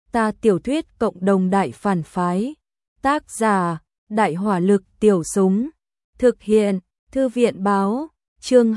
Ta tiểu thuyết cộng đồng đại phản phái. Tác giả: Đại hỏa lực tiểu súng. Thực hiện: Thư viện báo. Chương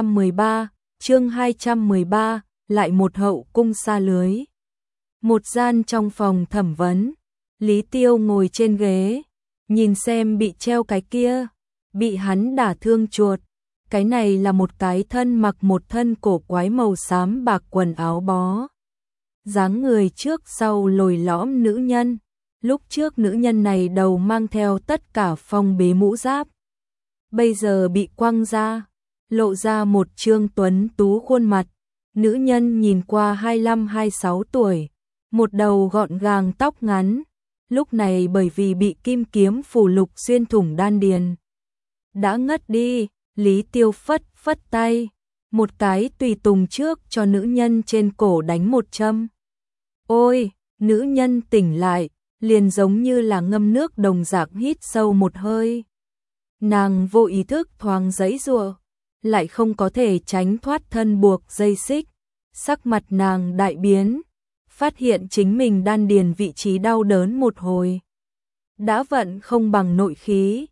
213, lại một hậu cung sa lưới. Một gian trong phòng thẩm vấn, Lý Tiêu ngồi trên ghế, nhìn xem bị treo cái kia, bị hắn đả thương chuột. Cái này là một cái thân mặc một thân cổ quái màu xám bạc quần áo bó. Dáng người trước sau lồi lõm nữ nhân. Lúc trước nữ nhân này đầu mang theo tất cả phong bế mũ giáp. Bây giờ bị quăng ra, lộ ra một trương tuấn tú khuôn mặt. Nữ nhân nhìn qua 25-26 tuổi, một đầu gọn gàng tóc ngắn. Lúc này bởi vì bị kim kiếm phù lục xuyên thủng đan điền, đã ngất đi. Lý Tiêu phất tay, một cái tùy tùng trước cho nữ nhân trên cổ đánh một châm. Ôi, nữ nhân tỉnh lại, liền giống như là ngâm nước đồng dạng hít sâu một hơi. Nàng vô ý thức thoáng giãy giụa, lại không có thể tránh thoát thân buộc dây xích. Sắc mặt nàng đại biến, phát hiện chính mình đan điền vị trí đau đớn một hồi. Đã vận không bằng nội khí.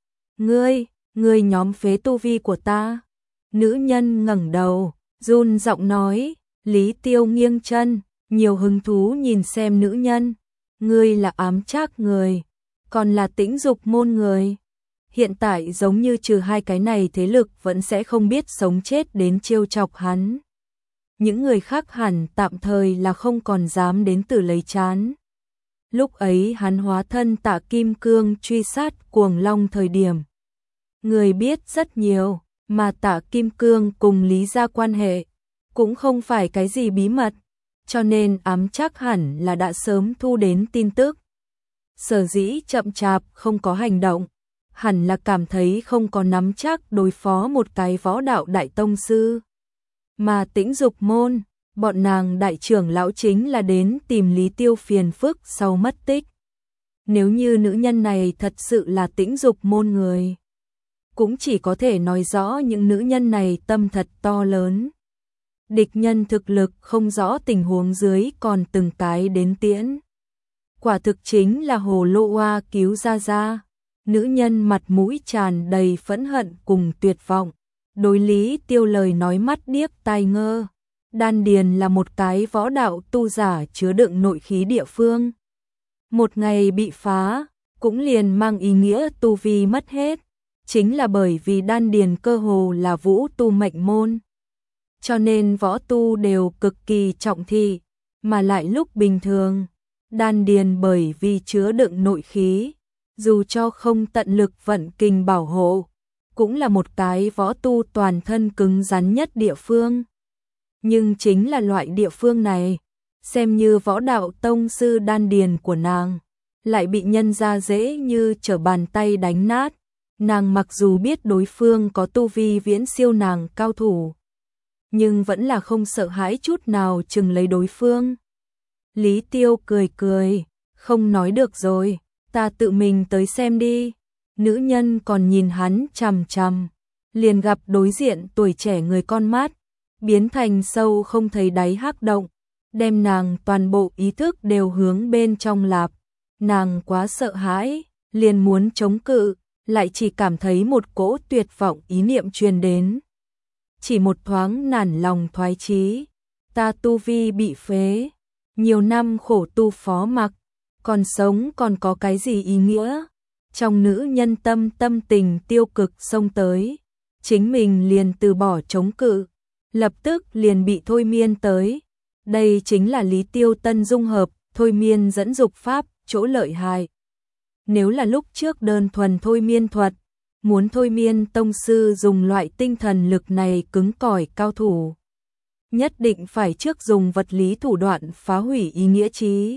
Ngươi nhóm phế tu vi của ta. Nữ nhân ngẩng đầu, run giọng nói. Lý Tiêu nghiêng chân, nhiều hứng thú nhìn xem nữ nhân. Ngươi là ám trác người, còn là tĩnh dục môn người. Hiện tại giống như trừ hai cái này thế lực vẫn sẽ không biết sống chết đến trêu chọc hắn. Những người khác hẳn tạm thời là không còn dám đến từ lấy chán. Lúc ấy hắn hóa thân Tạ Kim Cương truy sát Cuồng Long thời điểm, người biết rất nhiều, mà Tạ Kim Cương cùng Lý gia quan hệ cũng không phải cái gì bí mật, cho nên ám trác hẳn là đã sớm thu đến tin tức. Sở dĩ chậm chạp không có hành động, hẳn là cảm thấy không có nắm chắc đối phó một cái võ đạo đại tông sư. Mà tĩnh dục môn, bọn nàng đại trưởng lão chính là đến tìm Lý Tiêu phiền phức sau mất tích. Nếu như nữ nhân này thật sự là tĩnh dục môn người, cũng chỉ có thể nói rõ những nữ nhân này tâm thật to lớn. Địch nhân thực lực không rõ tình huống dưới còn từng cái đến tiễn. Quả thực chính là hồ lô oa cứu ra. Nữ nhân mặt mũi tràn đầy phẫn hận cùng tuyệt vọng. Đối Lý Tiêu lời nói mắt điếc tai ngơ. Đan điền là một cái võ đạo tu giả chứa đựng nội khí địa phương. Một ngày bị phá, cũng liền mang ý nghĩa tu vi mất hết. Chính là bởi vì đan điền cơ hồ là vũ tu mệnh môn, cho nên võ tu đều cực kỳ trọng thị, mà lại lúc bình thường, đan điền bởi vì chứa đựng nội khí, dù cho không tận lực vận kình bảo hộ, cũng là một cái võ tu toàn thân cứng rắn nhất địa phương. Nhưng chính là loại địa phương này, xem như võ đạo tông sư đan điền của nàng, lại bị nhân ra dễ như trở bàn tay đánh nát. Nàng mặc dù biết đối phương có tu vi viễn siêu nàng cao thủ, nhưng vẫn là không sợ hãi chút nào chừng lấy đối phương. Lý Tiêu cười, không nói được rồi, ta tự mình tới xem đi. Nữ nhân còn nhìn hắn chằm chằm, liền gặp đối diện tuổi trẻ người con mắt, biến thành sâu không thấy đáy hắc động, đem nàng toàn bộ ý thức đều hướng bên trong lạp. Nàng quá sợ hãi, liền muốn chống cự, lại chỉ cảm thấy một cỗ tuyệt vọng ý niệm truyền đến. Chỉ một thoáng nản lòng thoái chí, ta tu vi bị phế, nhiều năm khổ tu phó mặc, còn sống còn có cái gì ý nghĩa? Trong nữ nhân tâm tình tiêu cực xông tới, chính mình liền từ bỏ chống cự, lập tức liền bị thôi miên tới. Đây chính là Lý Tiêu tân dung hợp, thôi miên dẫn dục pháp, chỗ lợi hại. Nếu là lúc trước đơn thuần thôi miên thuật, muốn thôi miên tông sư dùng loại tinh thần lực này cứng cỏi cao thủ, nhất định phải trước dùng vật lý thủ đoạn phá hủy ý nghĩa trí.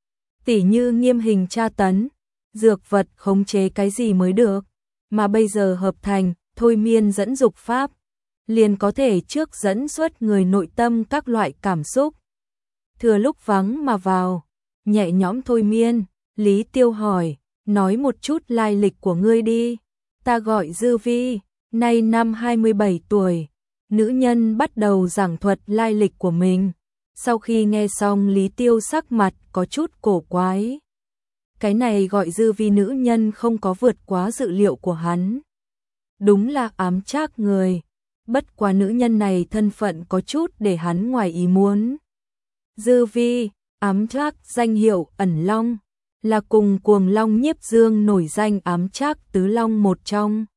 Tỉ như nghiêm hình tra tấn, dược vật khống chế cái gì mới được, mà bây giờ hợp thành thôi miên dẫn dục pháp, liền có thể trước dẫn xuất người nội tâm các loại cảm xúc. Thừa lúc vắng mà vào, nhẹ nhõm thôi miên. Lý Tiêu hỏi, nói một chút lai lịch của ngươi đi. Ta gọi Dư Vi, nay năm 27 tuổi. Nữ nhân bắt đầu giảng thuật lai lịch của mình. Sau khi nghe xong Lý Tiêu sắc mặt có chút cổ quái. Cái này gọi Dư Vi nữ nhân không có vượt quá dự liệu của hắn. Đúng là ám trác người, bất quá nữ nhân này thân phận có chút để hắn ngoài ý muốn. Dư Vi, ám trác danh hiệu Ẩn Long, là cùng Cuồng Long Nhiếp Dương nổi danh ám trác tứ long một trong.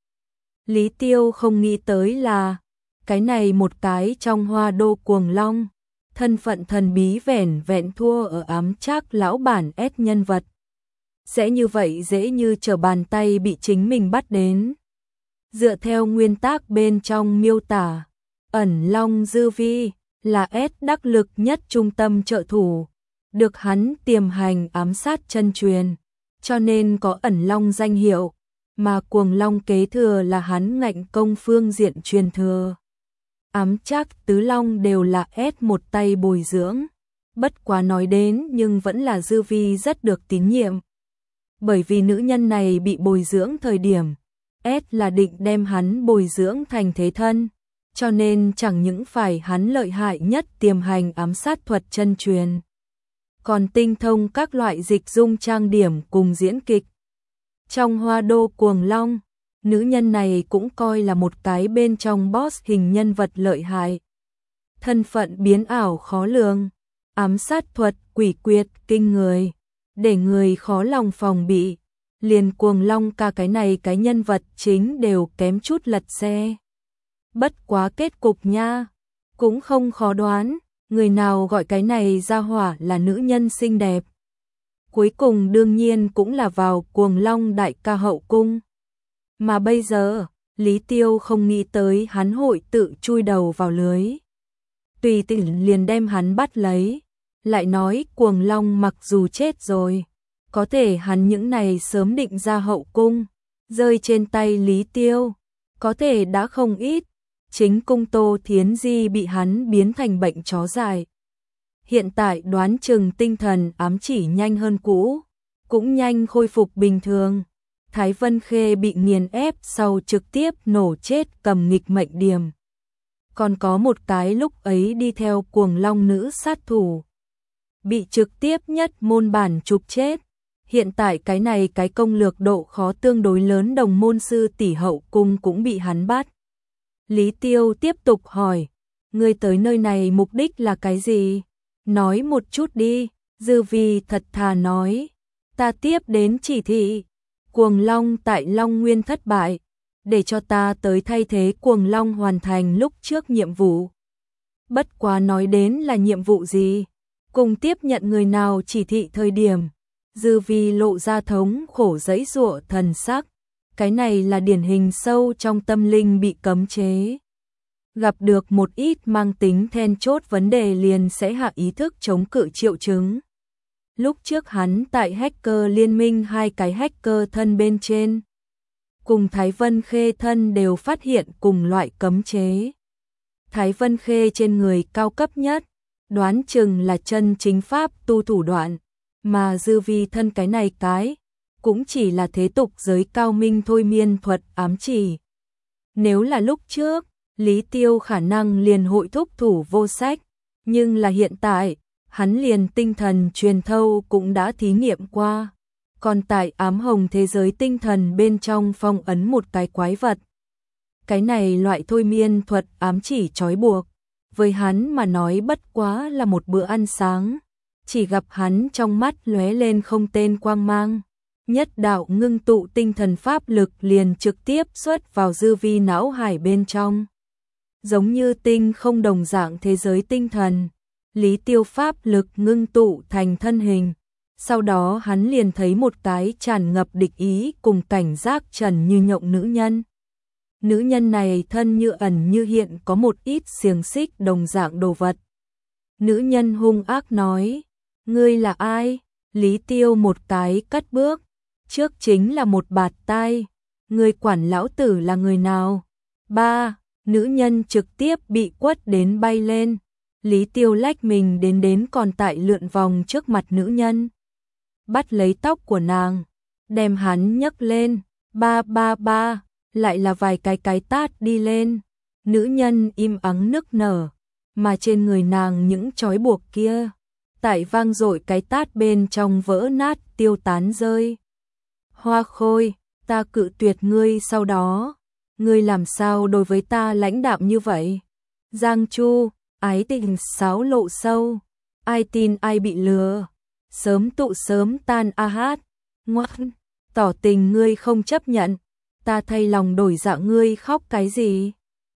Lý Tiêu không nghĩ tới là cái này một cái trong Hoa Đô Cuồng Long, thân phận thần bí vẻn vẹn thua ở ám trác lão bản S nhân vật. Sẽ như vậy dễ như trở bàn tay bị chính mình bắt đến. Dựa theo nguyên tắc bên trong miêu tả, Ẩn Long Dư Vi là S đắc lực nhất trung tâm trợ thủ, được hắn tiềm hành ám sát chân truyền, cho nên có Ẩn Long danh hiệu, mà Cuồng Long kế thừa là hắn ngạnh công phương diện truyền thừa. Ám trác tứ long đều là S một tay bồi dưỡng, bất quá nói đến nhưng vẫn là Dư Vi rất được tín nhiệm. Bởi vì nữ nhân này bị bồi dưỡng thời điểm, S là định đem hắn bồi dưỡng thành thế thân, cho nên chẳng những phải hắn lợi hại nhất tiềm hành ám sát thuật chân truyền, còn tinh thông các loại dịch dung trang điểm cùng diễn kịch. Trong Hoa Đô Cuồng Long, nữ nhân này cũng coi là một cái bên trong boss hình nhân vật lợi hại. Thân phận biến ảo khó lường, ám sát thuật quỷ quyệt kinh người, để người khó lòng phòng bị. Liền Cuồng Long cả cái này cái nhân vật chính đều kém chút lật xe. Bất quá kết cục nha, cũng không khó đoán, người nào gọi cái này ra hỏa là nữ nhân xinh đẹp. Cuối cùng đương nhiên cũng là vào Cuồng Long đại ca hậu cung. Mà bây giờ, Lý Tiêu không nghĩ tới hắn hội tự chui đầu vào lưới. Tùy tiện liền đem hắn bắt lấy, lại nói Cuồng Long mặc dù chết rồi, có thể hắn những này sớm định ra hậu cung, rơi trên tay Lý Tiêu, có thể đã không ít. Chính cung Tô Thiến Di bị hắn biến thành bệnh chó dại. Hiện tại đoán chừng tinh thần ám chỉ nhanh hơn cũ, cũng nhanh khôi phục bình thường. Thái Vân Khê bị nghiền ép sau trực tiếp nổ chết cầm nghịch mệnh điểm. Còn có một cái lúc ấy đi theo Cuồng Long nữ sát thủ, bị trực tiếp nhất môn bản trục chết. Hiện tại cái này cái công lược độ khó tương đối lớn đồng môn sư tỷ hậu cung cũng bị hắn bắt. Lý Tiêu tiếp tục hỏi, ngươi tới nơi này mục đích là cái gì? Nói một chút đi. Dư Vi thật thà nói, ta tiếp đến chỉ thị, Cuồng Long tại Long Nguyên thất bại, để cho ta tới thay thế Cuồng Long hoàn thành lúc trước nhiệm vụ. Bất quá nói đến là nhiệm vụ gì, cùng tiếp nhận người nào chỉ thị thời điểm, Dư Vi lộ ra thống khổ giãy giụa thần sắc. Cái này là điển hình sâu trong tâm linh bị cấm chế. Gặp được một ít mang tính then chốt vấn đề liền sẽ hạ ý thức chống cự triệu chứng. Lúc trước hắn tại hacker liên minh hai cái hacker thân bên trên, cùng Thái Vân Khê thân đều phát hiện cùng loại cấm chế. Thái Vân Khê trên người cao cấp nhất, đoán chừng là chân chính pháp tu thủ đoạn, mà Dư Vi thân cái này cái cũng chỉ là thế tục giới cao minh thôi miên thuật ám chỉ. Nếu là lúc trước, Lý Tiêu khả năng liền hội thúc thủ vô sách, nhưng là hiện tại, hắn liền tinh thần truyền thâu cũng đã thí nghiệm qua. Còn tại ám hồng thế giới tinh thần bên trong phong ấn một cái quái vật. Cái này loại thôi miên thuật ám chỉ trói buộc, với hắn mà nói bất quá là một bữa ăn sáng, chỉ gặp hắn trong mắt lóe lên không tên quang mang. Nhất đạo ngưng tụ tinh thần pháp lực liền trực tiếp xuất vào Dư Vi não hải bên trong. Giống như tinh không đồng dạng thế giới tinh thần, Lý Tiêu pháp lực ngưng tụ thành thân hình. Sau đó hắn liền thấy một cái tràn ngập địch ý cùng cảnh giác trần như nhộng nữ nhân. Nữ nhân này thân như ẩn như hiện có một ít xiềng xích đồng dạng đồ vật. Nữ nhân hung ác nói, ngươi là ai? Lý Tiêu một cái cất bước. Trước chính là một bạt tai, người quản lão tử là người nào? Ba, nữ nhân trực tiếp bị quất đến bay lên. Lý Tiêu lách mình đến còn tại lượn vòng trước mặt nữ nhân. Bắt lấy tóc của nàng, đem hắn nhấc lên, ba, lại là vài cái tát đi lên. Nữ nhân im ắng nức nở, mà trên người nàng những trói buộc kia. Tại vang dội cái tát bên trong vỡ nát tiêu tán rơi. Hoa Khôi, ta cự tuyệt ngươi sau đó. Ngươi làm sao đối với ta lãnh đạm như vậy? Giang Chu, ái tình xáo lộ sâu. Ai tin ai bị lừa. Sớm tụ sớm tan a hát. Ngoan, tỏ tình ngươi không chấp nhận. Ta thay lòng đổi dạ ngươi khóc cái gì?